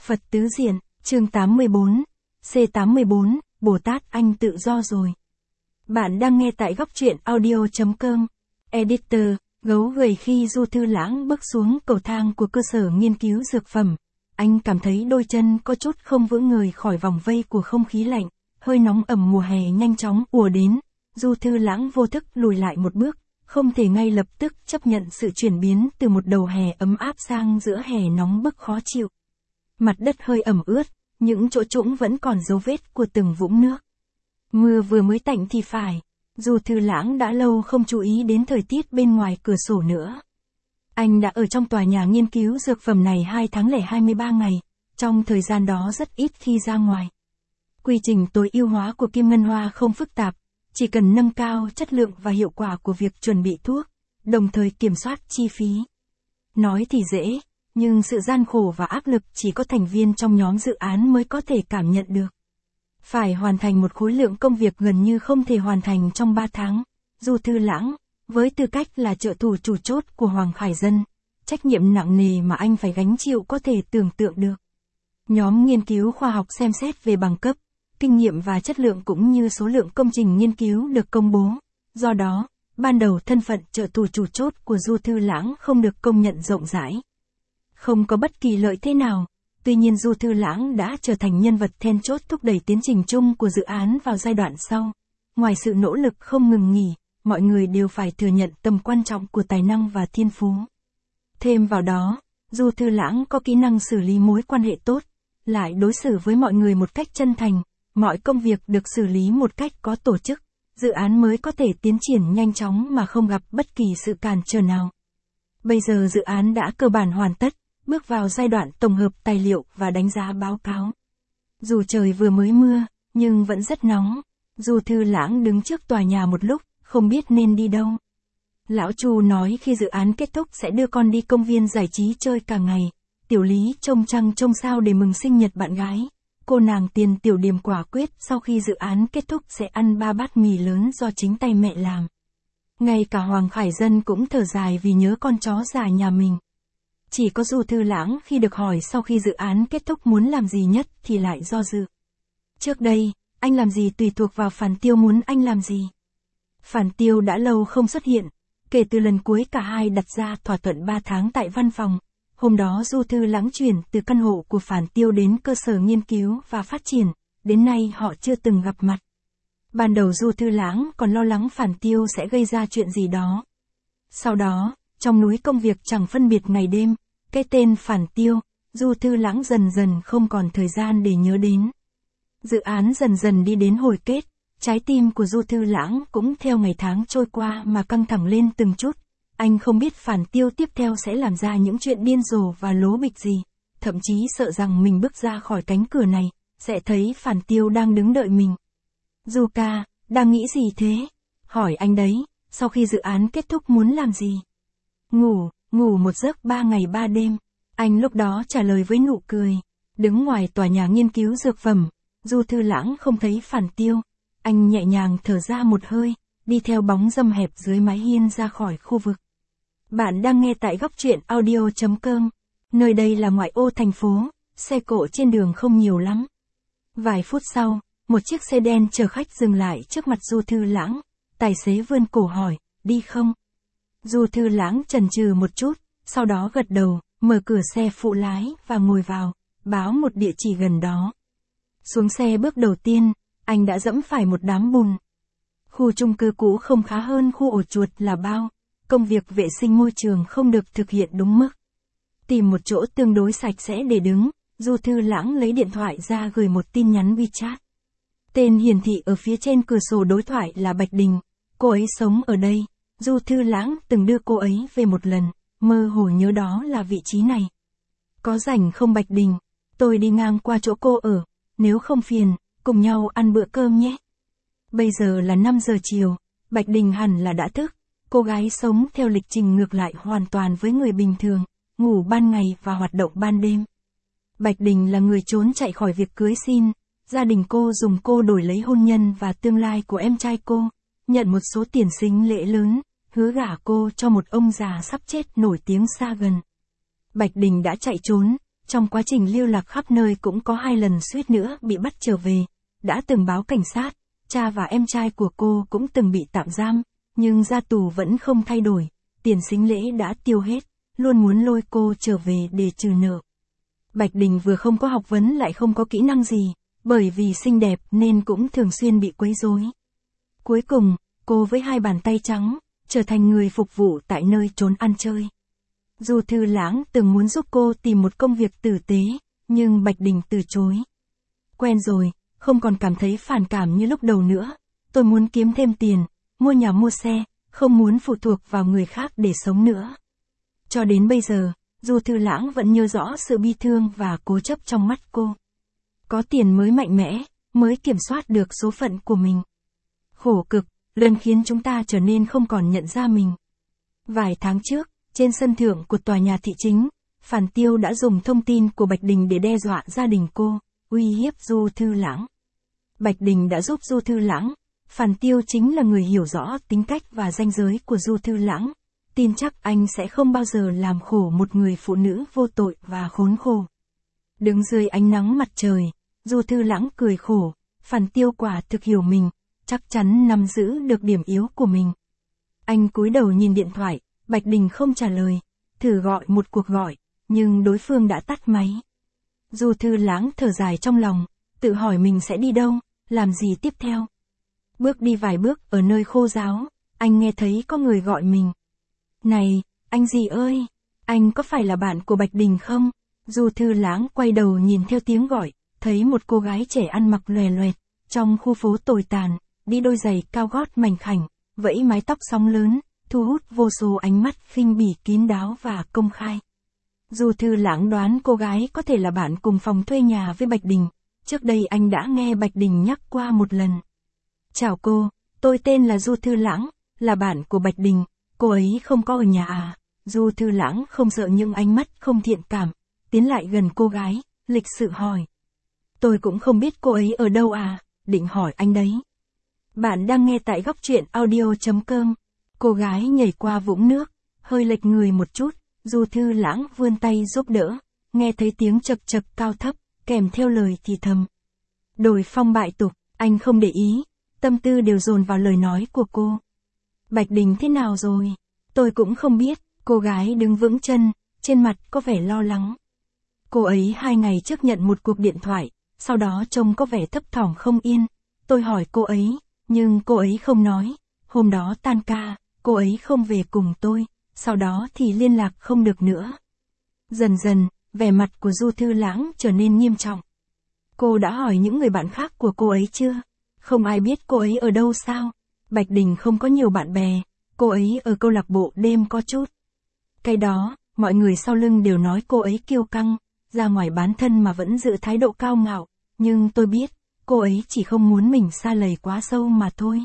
Phật tứ diện, chương 84, C84, Bồ Tát anh tự do rồi. Bạn đang nghe tại góc truyện audio.com. Editor, gấu gầy. Khi Du Thư Lãng bước xuống cầu thang của cơ sở nghiên cứu dược phẩm, anh cảm thấy đôi chân có chút không vững người khỏi vòng vây của không khí lạnh, hơi nóng ẩm mùa hè nhanh chóng ùa đến. Du Thư Lãng vô thức lùi lại một bước, không thể ngay lập tức chấp nhận sự chuyển biến từ một đầu hè ấm áp sang giữa hè nóng bức khó chịu. Mặt đất hơi ẩm ướt, những chỗ trũng vẫn còn dấu vết của từng vũng nước. Mưa vừa mới tạnh thì phải. Du Thư Lãng đã lâu không chú ý đến thời tiết bên ngoài cửa sổ nữa. Anh đã ở trong tòa nhà nghiên cứu dược phẩm này 2 tháng lẻ 23 ngày, trong thời gian đó rất ít khi ra ngoài. Quy trình tối ưu hóa của Kim Ngân Hoa không phức tạp, chỉ cần nâng cao chất lượng và hiệu quả của việc chuẩn bị thuốc, đồng thời kiểm soát chi phí. Nói thì dễ, nhưng sự gian khổ và áp lực chỉ có thành viên trong nhóm dự án mới có thể cảm nhận được. Phải hoàn thành một khối lượng công việc gần như không thể hoàn thành trong 3 tháng. Du Thư Lãng, với tư cách là trợ thủ chủ chốt của Hoàng Khải Dân, trách nhiệm nặng nề mà anh phải gánh chịu có thể tưởng tượng được. Nhóm nghiên cứu khoa học xem xét về bằng cấp, kinh nghiệm và chất lượng cũng như số lượng công trình nghiên cứu được công bố. Do đó, ban đầu thân phận trợ thủ chủ chốt của Du Thư Lãng không được công nhận rộng rãi. Không có bất kỳ lợi thế nào, tuy nhiên Du Thư Lãng đã trở thành nhân vật then chốt thúc đẩy tiến trình chung của dự án vào giai đoạn sau. Ngoài sự nỗ lực không ngừng nghỉ, mọi người đều phải thừa nhận tầm quan trọng của tài năng và thiên phú. Thêm vào đó, Du Thư Lãng có kỹ năng xử lý mối quan hệ tốt, lại đối xử với mọi người một cách chân thành, mọi công việc được xử lý một cách có tổ chức, dự án mới có thể tiến triển nhanh chóng mà không gặp bất kỳ sự cản trở nào. Bây giờ dự án đã cơ bản hoàn tất, bước vào giai đoạn tổng hợp tài liệu và đánh giá báo cáo. Dù trời vừa mới mưa, nhưng vẫn rất nóng. Du Thư Lãng đứng trước tòa nhà một lúc, không biết nên đi đâu. Lão Chu nói khi dự án kết thúc sẽ đưa con đi công viên giải trí chơi cả ngày. Tiểu Lý trông trăng trông sao để mừng sinh nhật bạn gái. Cô nàng Tiền Tiểu Điềm quả quyết sau khi dự án kết thúc sẽ ăn 3 bát mì lớn do chính tay mẹ làm. Ngay cả Hoàng Khải Dân cũng thở dài vì nhớ con chó già nhà mình. Chỉ có Du Thư Lãng khi được hỏi sau khi dự án kết thúc muốn làm gì nhất thì lại do dự. Trước đây, anh làm gì tùy thuộc vào Phản Tiêu muốn anh làm gì. Phản Tiêu đã lâu không xuất hiện, kể từ lần cuối cả hai đặt ra thỏa thuận 3 tháng tại văn phòng. Hôm đó Du Thư Lãng chuyển từ căn hộ của Phản Tiêu đến cơ sở nghiên cứu và phát triển, đến nay họ chưa từng gặp mặt. Ban đầu Du Thư Lãng còn lo lắng Phản Tiêu sẽ gây ra chuyện gì đó. Sau đó, trong núi công việc chẳng phân biệt ngày đêm, cái tên Phản Tiêu, Du Thư Lãng dần dần không còn thời gian để nhớ đến. Dự án dần dần đi đến hồi kết, trái tim của Du Thư Lãng cũng theo ngày tháng trôi qua mà căng thẳng lên từng chút. Anh không biết Phản Tiêu tiếp theo sẽ làm ra những chuyện điên rồ và lố bịch gì, thậm chí sợ rằng mình bước ra khỏi cánh cửa này, sẽ thấy Phản Tiêu đang đứng đợi mình. Du ca, đang nghĩ gì thế? Hỏi anh đấy, sau khi dự án kết thúc muốn làm gì? Ngủ một giấc 3 ngày 3 đêm. Anh lúc đó trả lời với nụ cười. Đứng ngoài tòa nhà nghiên cứu dược phẩm, Du Thư Lãng không thấy Phản Tiêu. Anh nhẹ nhàng thở ra một hơi, đi theo bóng râm hẹp dưới mái hiên ra khỏi khu vực. Bạn đang nghe tại góc truyện audio.com. Nơi đây là ngoại ô thành phố, xe cộ trên đường không nhiều lắm. Vài phút sau, một chiếc xe đen chở khách dừng lại trước mặt Du Thư Lãng. Tài xế vươn cổ hỏi, đi không? Du Thư Lãng chần chừ một chút, sau đó gật đầu, mở cửa xe phụ lái và ngồi vào, báo một địa chỉ gần đó. Xuống xe bước đầu tiên, anh đã dẫm phải một đám bùn. Khu chung cư cũ không khá hơn khu ổ chuột là bao, công việc vệ sinh môi trường không được thực hiện đúng mức. Tìm một chỗ tương đối sạch sẽ để đứng, Du Thư Lãng lấy điện thoại ra gửi một tin nhắn WeChat. Tên hiển thị ở phía trên cửa sổ đối thoại là Bạch Đình, cô ấy sống ở đây. Du Thư Lãng từng đưa cô ấy về một lần, mơ hồ nhớ đó là vị trí này. Có rảnh không Bạch Đình? Tôi đi ngang qua chỗ cô ở, nếu không phiền, cùng nhau ăn bữa cơm nhé. Bây giờ là 5 giờ chiều, Bạch Đình hẳn là đã thức. Cô gái sống theo lịch trình ngược lại hoàn toàn với người bình thường, ngủ ban ngày và hoạt động ban đêm. Bạch Đình là người trốn chạy khỏi việc cưới xin, gia đình cô dùng cô đổi lấy hôn nhân và tương lai của em trai cô, nhận một số tiền sính lễ lớn, hứa gả cô cho một ông già sắp chết nổi tiếng xa gần. Bạch Đình đã chạy trốn, Trong quá trình lưu lạc khắp nơi cũng có 2 lần suýt nữa bị bắt trở về, đã từng báo cảnh sát, cha và em trai của cô cũng từng bị tạm giam, nhưng ra tù vẫn không thay đổi, tiền sính lễ đã tiêu hết, luôn muốn lôi cô trở về để trừ nợ. Bạch Đình vừa không có học vấn lại không có kỹ năng gì, bởi vì xinh đẹp nên cũng thường xuyên bị quấy rối. Cuối cùng, cô với 2 bàn tay trắng, trở thành người phục vụ tại nơi trốn ăn chơi. Du Thư Lãng từng muốn giúp cô tìm một công việc tử tế, nhưng Bạch Đình từ chối. Quen rồi, không còn cảm thấy phản cảm như lúc đầu nữa. Tôi muốn kiếm thêm tiền, mua nhà mua xe, không muốn phụ thuộc vào người khác để sống nữa. Cho đến bây giờ, Du Thư Lãng vẫn nhớ rõ sự bi thương và cố chấp trong mắt cô. Có tiền mới mạnh mẽ, mới kiểm soát được số phận của mình. Khổ cực, luôn khiến chúng ta trở nên không còn nhận ra mình. Vài tháng trước, trên sân thượng của tòa nhà thị chính, Phản Tiêu đã dùng thông tin của Bạch Đình để đe dọa gia đình cô, uy hiếp Du Thư Lãng. Bạch Đình đã giúp Du Thư Lãng. Phản Tiêu chính là người hiểu rõ tính cách và ranh giới của Du Thư Lãng. Tin chắc anh sẽ không bao giờ làm khổ một người phụ nữ vô tội và khốn khổ. Đứng dưới ánh nắng mặt trời, Du Thư Lãng cười khổ, Phản Tiêu quả thực hiểu mình, chắc chắn nắm giữ được điểm yếu của mình. Anh cúi đầu nhìn điện thoại, Bạch Đình không trả lời, thử gọi một cuộc gọi, nhưng đối phương đã tắt máy. Du Thư Lãng thở dài trong lòng, tự hỏi mình sẽ đi đâu, làm gì tiếp theo. Bước đi vài bước ở nơi khô ráo, anh nghe thấy có người gọi mình. Này, anh gì ơi, anh có phải là bạn của Bạch Đình không? Du Thư Lãng quay đầu nhìn theo tiếng gọi, thấy một cô gái trẻ ăn mặc lòe loẹt, trong khu phố tồi tàn, đi đôi giày cao gót mảnh khảnh, vẫy mái tóc sóng lớn, thu hút vô số ánh mắt khinh bỉ kín đáo và công khai. Du Thư Lãng đoán cô gái có thể là bạn cùng phòng thuê nhà với Bạch Đình, trước đây anh đã nghe Bạch Đình nhắc qua một lần. Chào cô, tôi tên là Du Thư Lãng, là bạn của Bạch Đình, cô ấy không có ở nhà à? Du Thư Lãng không sợ những ánh mắt không thiện cảm, tiến lại gần cô gái, lịch sự hỏi. Tôi cũng không biết cô ấy ở đâu à, định hỏi anh đấy. Bạn đang nghe tại góc truyện audio.com. Cô gái nhảy qua vũng nước, hơi lệch người một chút, Du Thư Lãng vươn tay giúp đỡ, nghe thấy tiếng chậc chậc cao thấp, kèm theo lời thì thầm. Đồi phong bại tục, anh không để ý, tâm tư đều dồn vào lời nói của cô. Bạch Đình thế nào rồi? Tôi cũng không biết, cô gái đứng vững chân, trên mặt có vẻ lo lắng. Cô ấy 2 ngày trước nhận một cuộc điện thoại, sau đó trông có vẻ thấp thỏm không yên. Tôi hỏi cô ấy, nhưng cô ấy không nói. Hôm đó tan ca, cô ấy không về cùng tôi, sau đó thì liên lạc không được nữa. Dần dần, vẻ mặt của Du Thư Lãng trở nên nghiêm trọng. Cô đã hỏi những người bạn khác của cô ấy chưa? Không ai biết cô ấy ở đâu sao? Bạch Đình không có nhiều bạn bè, cô ấy ở câu lạc bộ đêm có chút. Cái đó, mọi người sau lưng đều nói cô ấy kiêu căng, ra ngoài bán thân mà vẫn giữ thái độ cao ngạo, nhưng tôi biết, cô ấy chỉ không muốn mình sa lầy quá sâu mà thôi.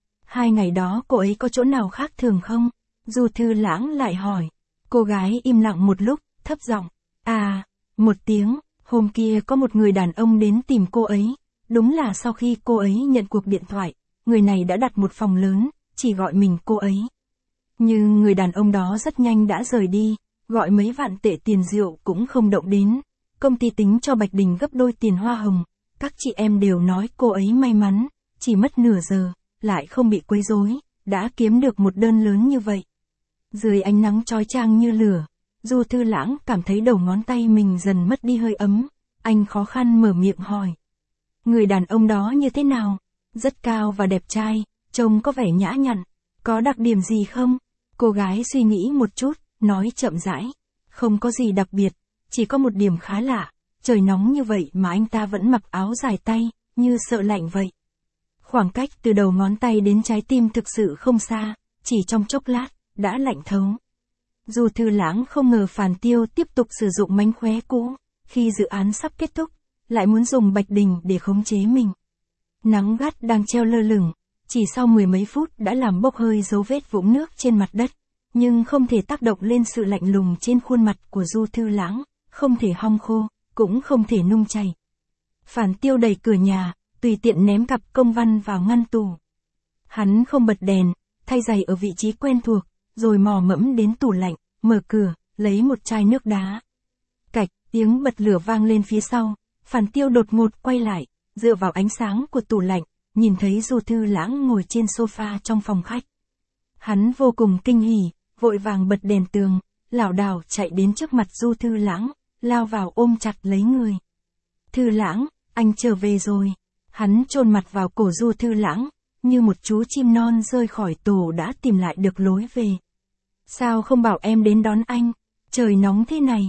2 ngày đó cô ấy có chỗ nào khác thường không? Du Thư Lãng lại hỏi. Cô gái im lặng một lúc, thấp giọng. À, một tiếng, hôm kia có một người đàn ông đến tìm cô ấy. Đúng là sau khi cô ấy nhận cuộc điện thoại, người này đã đặt một phòng lớn, chỉ gọi mình cô ấy. Nhưng người đàn ông đó rất nhanh đã rời đi, gọi mấy vạn tệ tiền rượu cũng không động đến. Công ty tính cho Bạch Đình gấp đôi tiền hoa hồng, các chị em đều nói cô ấy may mắn, chỉ mất nửa giờ, lại không bị quấy rối, đã kiếm được một đơn lớn như vậy. Dưới ánh nắng chói chang như lửa, Du Thư Lãng cảm thấy đầu ngón tay mình dần mất đi hơi ấm, anh khó khăn mở miệng hỏi. Người đàn ông đó như thế nào? Rất cao và đẹp trai, trông có vẻ nhã nhặn, có đặc điểm gì không? Cô gái suy nghĩ một chút, nói chậm rãi. Không có gì đặc biệt, chỉ có một điểm khá lạ, trời nóng như vậy mà anh ta vẫn mặc áo dài tay, như sợ lạnh vậy. Khoảng cách từ đầu ngón tay đến trái tim thực sự không xa, chỉ trong chốc lát, đã lạnh thấu. Du Thư Lãng không ngờ Phản Tiêu tiếp tục sử dụng mánh khóe cũ, khi dự án sắp kết thúc, lại muốn dùng Bạch Đình để khống chế mình. Nắng gắt đang treo lơ lửng, chỉ sau 10 mấy phút đã làm bốc hơi dấu vết vũng nước trên mặt đất, nhưng không thể tác động lên sự lạnh lùng trên khuôn mặt của Du Thư Lãng, không thể hong khô, cũng không thể nung chảy. Phản Tiêu đẩy cửa nhà, tùy tiện ném cặp công văn vào ngăn tủ. Hắn không bật đèn, thay giày ở vị trí quen thuộc, rồi mò mẫm đến tủ lạnh, mở cửa, lấy một chai nước đá. Cạch, Tiếng bật lửa vang lên phía sau, Phản Tiêu đột ngột quay lại, dựa vào ánh sáng của tủ lạnh, nhìn thấy Du Thư Lãng ngồi trên sofa trong phòng khách. Hắn vô cùng kinh hỉ, vội vàng bật đèn tường, lảo đảo chạy đến trước mặt Du Thư Lãng, lao vào ôm chặt lấy người. Thư Lãng, anh trở về rồi. Hắn chôn mặt vào cổ Du Thư Lãng, như một chú chim non rơi khỏi tổ đã tìm lại được lối về. Sao không bảo em đến đón anh? Trời nóng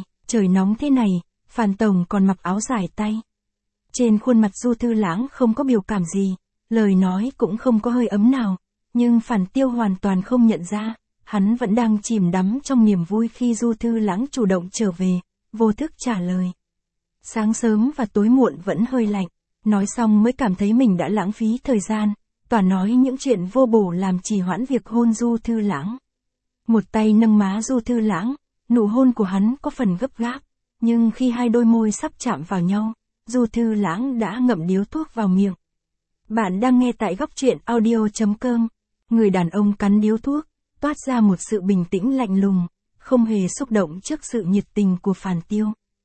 thế này, Phàn Tổng còn mặc áo dài tay. Trên khuôn mặt Du Thư Lãng không có biểu cảm gì, lời nói cũng không có hơi ấm nào, nhưng Phản Tiêu hoàn toàn không nhận ra, hắn vẫn đang chìm đắm trong niềm vui khi Du Thư Lãng chủ động trở về, vô thức trả lời. Sáng sớm và tối muộn vẫn hơi lạnh, nói xong mới cảm thấy mình đã lãng phí thời gian, toàn nói những chuyện vô bổ làm trì hoãn việc hôn Du Thư Lãng. Một tay nâng má Du Thư Lãng, nụ hôn của hắn có phần gấp gáp, nhưng khi hai đôi môi sắp chạm vào nhau, Du Thư Lãng đã ngậm điếu thuốc vào miệng. Bạn đang nghe tại góc truyện audio.com. Người đàn ông cắn điếu thuốc, toát ra một sự bình tĩnh lạnh lùng, không hề xúc động trước sự nhiệt tình của Phàn Tiêu.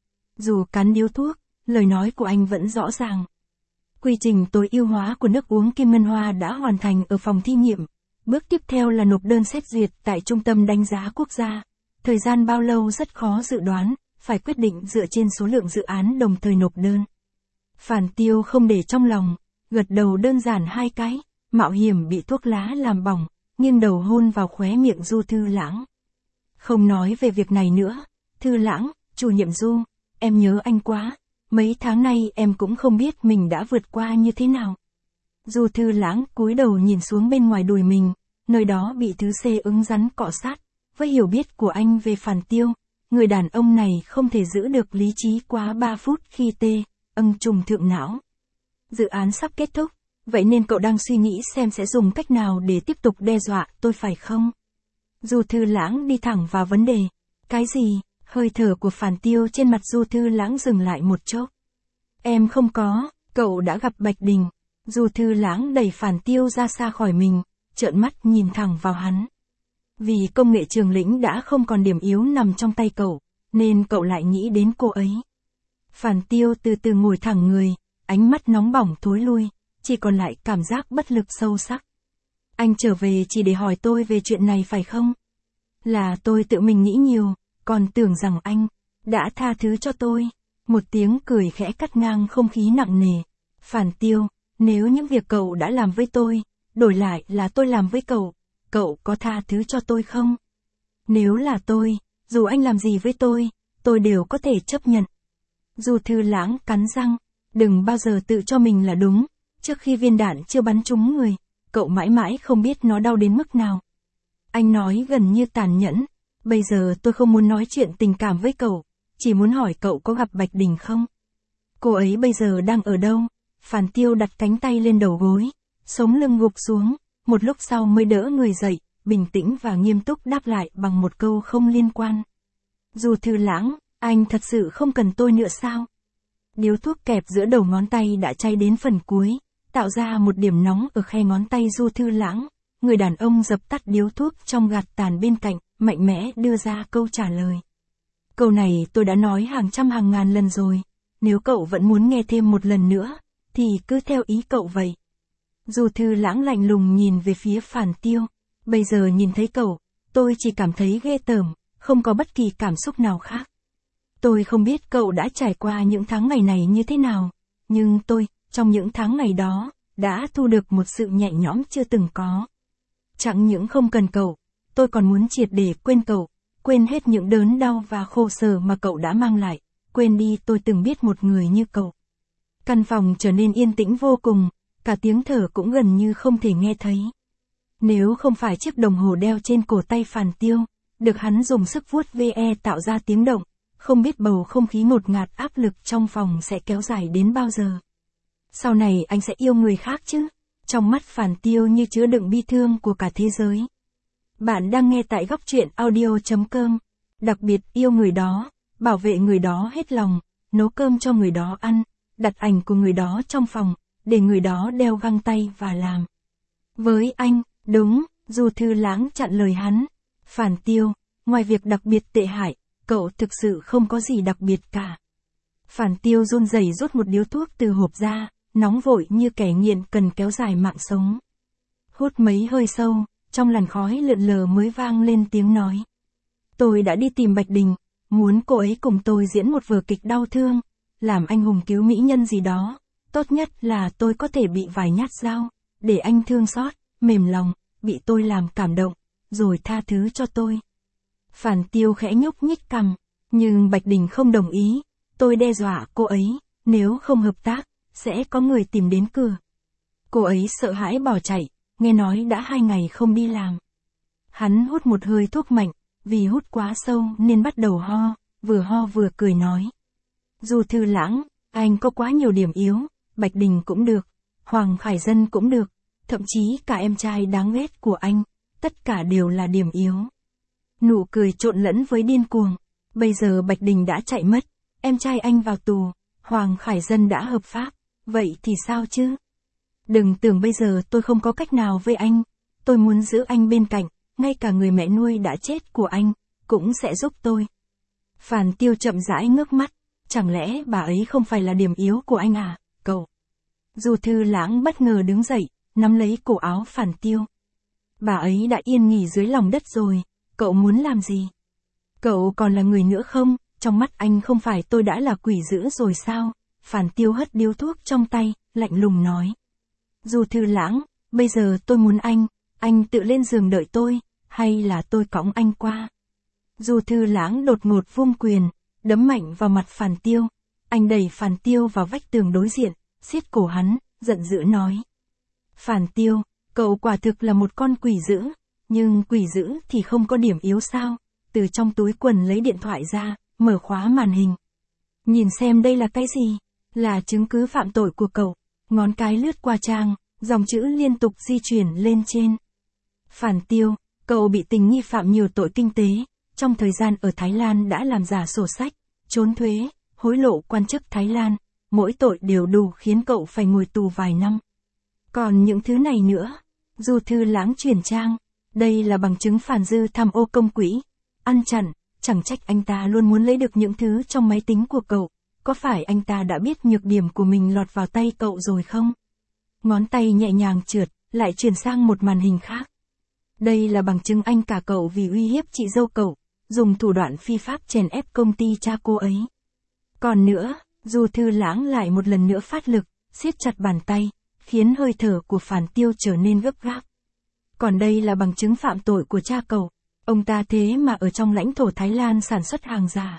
Dù cắn điếu thuốc, lời nói của anh vẫn rõ ràng. Quy trình tối ưu hóa của nước uống Kim Ngân Hoa đã hoàn thành ở phòng thí nghiệm. Bước tiếp theo là nộp đơn xét duyệt tại Trung tâm Đánh giá Quốc gia. Thời gian bao lâu rất khó dự đoán, phải quyết định dựa trên số lượng dự án đồng thời nộp đơn. Phàn Tiêu không để trong lòng, gật đầu đơn giản 2 cái, mạo hiểm bị thuốc lá làm bỏng, nghiêng đầu hôn vào khóe miệng Du Thư Lãng. Không nói về việc này nữa, Thư Lãng, chủ nhiệm Du, em nhớ anh quá, mấy tháng nay em cũng không biết mình đã vượt qua như thế nào. Du Thư Lãng cúi đầu nhìn xuống bên ngoài đùi mình, nơi đó bị thứ C ứng rắn cọ sát. Với hiểu biết của anh về Phàn Tiêu, người đàn ông này không thể giữ được lý trí quá 3 phút khi trùng thượng não. Dự án sắp kết thúc, vậy nên cậu đang suy nghĩ xem sẽ dùng cách nào để tiếp tục đe dọa tôi phải không? Du Thư Lãng đi thẳng vào vấn đề. Cái gì? Hơi thở của Phàn Tiêu trên mặt Du Thư Lãng dừng lại một chốc. Em không có, cậu đã gặp Bạch Đình. Du Thư Lãng đẩy Phàn Tiêu ra xa khỏi mình, trợn mắt nhìn thẳng vào hắn. Vì công nghệ Trường Lĩnh đã không còn điểm yếu nằm trong tay cậu, nên cậu lại nghĩ đến cô ấy. Phàn Tiêu từ từ ngồi thẳng người, ánh mắt nóng bỏng thối lui, chỉ còn lại cảm giác bất lực sâu sắc. Anh trở về chỉ để hỏi tôi về chuyện này phải không? Là tôi tự mình nghĩ nhiều, còn tưởng rằng anh đã tha thứ cho tôi. Một tiếng cười khẽ cắt ngang không khí nặng nề. Phàn Tiêu, nếu những việc cậu đã làm với tôi, đổi lại là tôi làm với cậu có tha thứ cho tôi không? Nếu là tôi, dù anh làm gì với tôi đều có thể chấp nhận. Du Thư Lãng cắn răng, đừng bao giờ tự cho mình là đúng, trước khi viên đạn chưa bắn trúng người, cậu mãi mãi không biết nó đau đến mức nào. Anh nói gần như tàn nhẫn, bây giờ tôi không muốn nói chuyện tình cảm với cậu, chỉ muốn hỏi cậu có gặp Bạch Đình không? Cô ấy bây giờ đang ở đâu? Phàn Tiêu đặt cánh tay lên đầu gối, sống lưng gục xuống, một lúc sau mới đỡ người dậy, bình tĩnh và nghiêm túc đáp lại bằng một câu không liên quan. Du Thư Lãng, anh thật sự không cần tôi nữa sao? Điếu thuốc kẹp giữa đầu ngón tay đã cháy đến phần cuối, tạo ra một điểm nóng ở khe ngón tay Du Thư Lãng. Người đàn ông dập tắt điếu thuốc trong gạt tàn bên cạnh, mạnh mẽ đưa ra câu trả lời. Câu này tôi đã nói hàng trăm hàng ngàn lần rồi, nếu cậu vẫn muốn nghe thêm một lần nữa, thì cứ theo ý cậu vậy. Du Thư Lãng lạnh lùng nhìn về phía Phàn Tiêu, bây giờ nhìn thấy cậu, tôi chỉ cảm thấy ghê tởm, không có bất kỳ cảm xúc nào khác. Tôi không biết cậu đã trải qua những tháng ngày này như thế nào, nhưng tôi, trong những tháng ngày đó, đã thu được một sự nhẹ nhõm chưa từng có. Chẳng những không cần cậu, tôi còn muốn triệt để quên cậu, quên hết những đớn đau và khổ sở mà cậu đã mang lại, quên đi tôi từng biết một người như cậu. Căn phòng trở nên yên tĩnh vô cùng, cả tiếng thở cũng gần như không thể nghe thấy. Nếu không phải chiếc đồng hồ đeo trên cổ tay Phàn Tiêu, được hắn dùng sức vuốt ve tạo ra tiếng động, không biết bầu không khí ngột ngạt áp lực trong phòng sẽ kéo dài đến bao giờ. Sau này anh sẽ yêu người khác chứ? Trong mắt Phàn Tiêu như chứa đựng bi thương của cả thế giới. Bạn đang nghe tại góc truyện audio.com. Đặc biệt yêu người đó, bảo vệ người đó hết lòng, nấu cơm cho người đó ăn, đặt ảnh của người đó trong phòng, để người đó đeo găng tay và làm. Với anh, đúng, Du Thư Lãng chặn lời hắn. Phàn Tiêu, ngoài việc đặc biệt tệ hại, cậu thực sự không có gì đặc biệt cả. Phản Tiêu run rẩy rút một điếu thuốc từ hộp ra, nóng vội như kẻ nghiện cần kéo dài mạng sống. Hút mấy hơi sâu, trong làn khói lượn lờ mới vang lên tiếng nói. Tôi đã đi tìm Bạch Đình, muốn cô ấy cùng tôi diễn một vở kịch đau thương, làm anh hùng cứu mỹ nhân gì đó. Tốt nhất là tôi có thể bị vài nhát dao, để anh thương xót, mềm lòng, bị tôi làm cảm động, rồi tha thứ cho tôi. Phản Tiêu khẽ nhúc nhích cằm, nhưng Bạch Đình không đồng ý. Tôi đe dọa cô ấy, nếu không hợp tác, sẽ có người tìm đến cửa. Cô ấy sợ hãi bỏ chạy, nghe nói đã 2 ngày không đi làm. Hắn hút một hơi thuốc mạnh, vì hút quá sâu nên bắt đầu ho vừa cười nói. Du Thư Lãng, anh có quá nhiều điểm yếu, Bạch Đình cũng được, Hoàng Khải Dân cũng được, thậm chí cả em trai đáng ghét của anh, tất cả đều là điểm yếu. Nụ cười trộn lẫn với điên cuồng, bây giờ Bạch Đình đã chạy mất, em trai anh vào tù, Hoàng Khải Dân đã hợp pháp, vậy thì sao chứ? Đừng tưởng bây giờ tôi không có cách nào với anh, tôi muốn giữ anh bên cạnh, ngay cả người mẹ nuôi đã chết của anh, cũng sẽ giúp tôi. Phản Tiêu chậm rãi ngước mắt, chẳng lẽ bà ấy không phải là điểm yếu của anh à, cậu? Du Thư Lãng bất ngờ đứng dậy, nắm lấy cổ áo Phản Tiêu. Bà ấy đã yên nghỉ dưới lòng đất rồi, cậu muốn làm gì? Cậu còn là người nữa không? Trong mắt anh không phải tôi đã là quỷ dữ rồi sao? Phản Tiêu hất điếu thuốc trong tay, lạnh lùng nói. Du Thư Lãng, bây giờ tôi muốn anh tự lên giường đợi tôi, hay là tôi cõng anh qua? Du Thư Lãng đột ngột vung quyền, đấm mạnh vào mặt Phản Tiêu. Anh đẩy Phản Tiêu vào vách tường đối diện, siết cổ hắn, giận dữ nói. Phản Tiêu, cậu quả thực là một con quỷ dữ, nhưng quỷ dữ thì không có điểm yếu sao? Từ trong túi quần lấy điện thoại ra, mở khóa màn hình. Nhìn xem đây là cái gì? Là chứng cứ phạm tội của cậu. Ngón cái lướt qua trang, dòng chữ liên tục di chuyển lên trên. Phản Tiêu, cậu bị tình nghi phạm nhiều tội kinh tế, trong thời gian ở Thái Lan đã làm giả sổ sách, trốn thuế, hối lộ quan chức Thái Lan, mỗi tội đều đủ khiến cậu phải ngồi tù vài năm. Còn những thứ này nữa, Du Thư Lãng chuyển trang, đây là bằng chứng phản dư tham ô công quỹ, ăn chặn, chẳng trách anh ta luôn muốn lấy được những thứ trong máy tính của cậu, có phải anh ta đã biết nhược điểm của mình lọt vào tay cậu rồi không? Ngón tay nhẹ nhàng trượt, lại chuyển sang một màn hình khác. Đây là bằng chứng anh cả cậu vì uy hiếp chị dâu cậu, dùng thủ đoạn phi pháp chèn ép công ty cha cô ấy. Còn nữa, Du Thư Lãng lại một lần nữa phát lực, siết chặt bàn tay, khiến hơi thở của Phản Tiêu trở nên gấp gáp. Còn đây là bằng chứng phạm tội của cha cậu, ông ta thế mà ở trong lãnh thổ Thái Lan sản xuất hàng giả.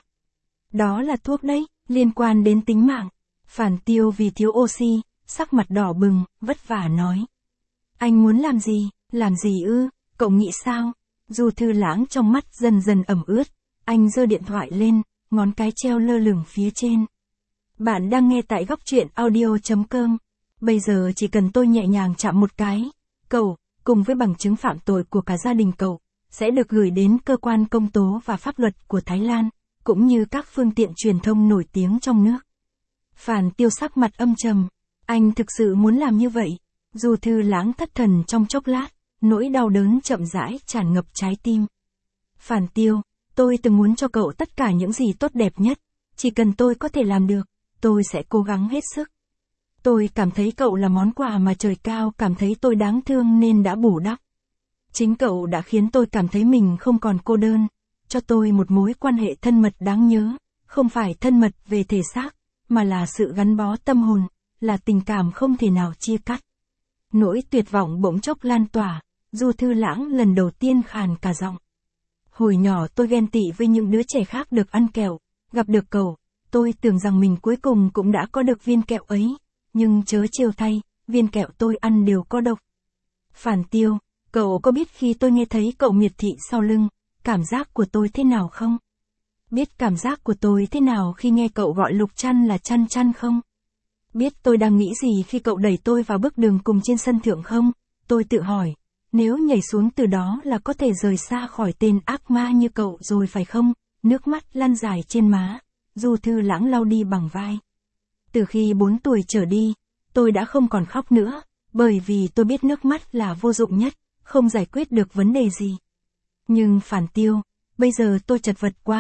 Đó là thuốc đấy, liên quan đến tính mạng. Phản Tiêu vì thiếu oxy, sắc mặt đỏ bừng, vất vả nói. Anh muốn làm gì ư, cậu nghĩ sao? Du Thư Lãng trong mắt dần dần ẩm ướt, anh giơ điện thoại lên, ngón cái treo lơ lửng phía trên. Bạn đang nghe tại góc truyện audio.com. Bây giờ chỉ cần tôi nhẹ nhàng chạm một cái, cậu, cùng với bằng chứng phạm tội của cả gia đình cậu, sẽ được gửi đến cơ quan công tố và pháp luật của Thái Lan, cũng như các phương tiện truyền thông nổi tiếng trong nước. Phản Tiêu sắc mặt âm trầm, anh thực sự muốn làm như vậy? Du Thư Lãng thất thần trong chốc lát, nỗi đau đớn chậm rãi tràn ngập trái tim. Phản Tiêu, tôi từng muốn cho cậu tất cả những gì tốt đẹp nhất, chỉ cần tôi có thể làm được, tôi sẽ cố gắng hết sức. Tôi cảm thấy cậu là món quà mà trời cao cảm thấy tôi đáng thương nên đã bù đắp. Chính cậu đã khiến tôi cảm thấy mình không còn cô đơn, cho tôi một mối quan hệ thân mật đáng nhớ, không phải thân mật về thể xác, mà là sự gắn bó tâm hồn, là tình cảm không thể nào chia cắt. Nỗi tuyệt vọng bỗng chốc lan tỏa, Du Thư Lãng lần đầu tiên khàn cả giọng. Hồi nhỏ tôi ghen tị với những đứa trẻ khác được ăn kẹo, gặp được cậu, tôi tưởng rằng mình cuối cùng cũng đã có được viên kẹo ấy, nhưng chớ trêu thay, viên kẹo tôi ăn đều có độc. Phản Tiêu, cậu có biết khi tôi nghe thấy cậu miệt thị sau lưng, cảm giác của tôi thế nào không? Biết cảm giác của tôi thế nào khi nghe cậu gọi Lục Trăn là Trăn Trăn không? Biết tôi đang nghĩ gì khi cậu đẩy tôi vào bước đường cùng trên sân thượng không? Tôi tự hỏi, nếu nhảy xuống từ đó là có thể rời xa khỏi tên ác ma như cậu rồi phải không? Nước mắt lăn dài trên má, Du Thư Lãng lau đi bằng vai. Từ khi 4 tuổi trở đi, tôi đã không còn khóc nữa, bởi vì tôi biết nước mắt là vô dụng nhất, không giải quyết được vấn đề gì. Nhưng Phản Tiêu, bây giờ tôi chật vật quá,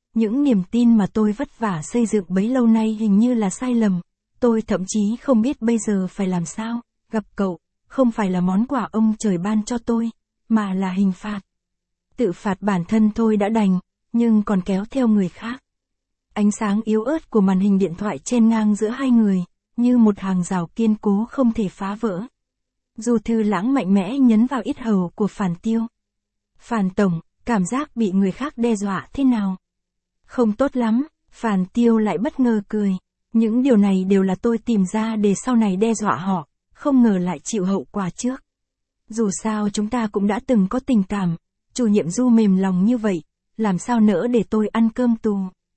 những niềm tin mà tôi vất vả xây dựng bấy lâu nay hình như là sai lầm, tôi thậm chí không biết bây giờ phải làm sao, gặp cậu, không phải là món quà ông trời ban cho tôi, mà là hình phạt. Tự phạt bản thân thôi đã đành, nhưng còn kéo theo người khác. Ánh sáng yếu ớt của màn hình điện thoại chen ngang giữa hai người, như một hàng rào kiên cố không thể phá vỡ. Du Thư Lãng mạnh mẽ nhấn vào yết hầu của Phản Tiêu. Phản tổng, cảm giác bị người khác đe dọa thế nào? Không tốt lắm, Phản Tiêu lại bất ngờ cười. Những điều này đều là tôi tìm ra để sau này đe dọa họ, không ngờ lại chịu hậu quả trước. Dù sao chúng ta cũng đã từng có tình cảm, chủ nhiệm Du mềm lòng như vậy, làm sao nỡ để tôi ăn cơm tù.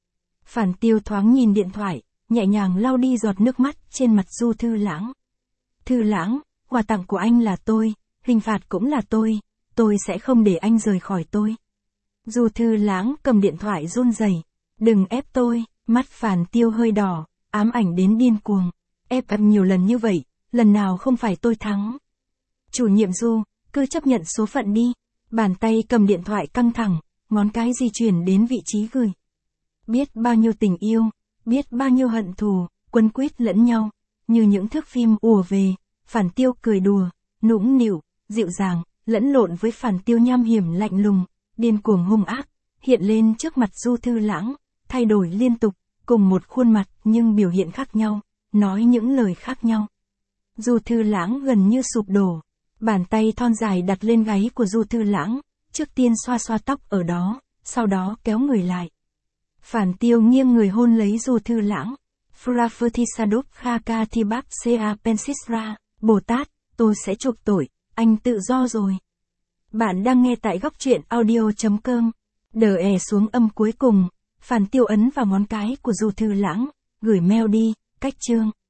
Phản Tiêu thoáng nhìn điện thoại, nhẹ nhàng lau đi giọt nước mắt trên mặt Du Thư Lãng. Thư Lãng, quà tặng của anh là tôi, hình phạt cũng là tôi sẽ không để anh rời khỏi tôi. Du Thư Lãng cầm điện thoại run rẩy, đừng ép tôi, mắt Phản Tiêu hơi đỏ, ám ảnh đến điên cuồng. Ép em nhiều lần như vậy, lần nào không phải tôi thắng. Chủ nhiệm Du, cứ chấp nhận số phận đi. Bàn tay cầm điện thoại căng thẳng, ngón cái di chuyển đến vị trí gửi. Biết bao nhiêu tình yêu, biết bao nhiêu hận thù, quấn quýt lẫn nhau, như những thước phim ùa về. Phản Tiêu cười đùa, nũng nịu, dịu dàng, lẫn lộn với Phản Tiêu nham hiểm lạnh lùng, điên cuồng hung ác, hiện lên trước mặt Du Thư Lãng, thay đổi liên tục, cùng một khuôn mặt nhưng biểu hiện khác nhau, nói những lời khác nhau. Du Thư Lãng gần như sụp đổ, bàn tay thon dài đặt lên gáy của Du Thư Lãng, trước tiên xoa xoa tóc ở đó, sau đó kéo người lại. Phản Tiêu nghiêng người hôn lấy Du Thư Lãng. Frafertisadop Khakatibap Sea Pensisra, Bồ Tát, tôi sẽ chuộc tội, anh tự do rồi. Bạn đang nghe tại góc truyện audio.com. Đè xuống âm cuối cùng, Phản Tiêu ấn vào ngón cái của Du Thư Lãng, gửi mail đi, cách chương.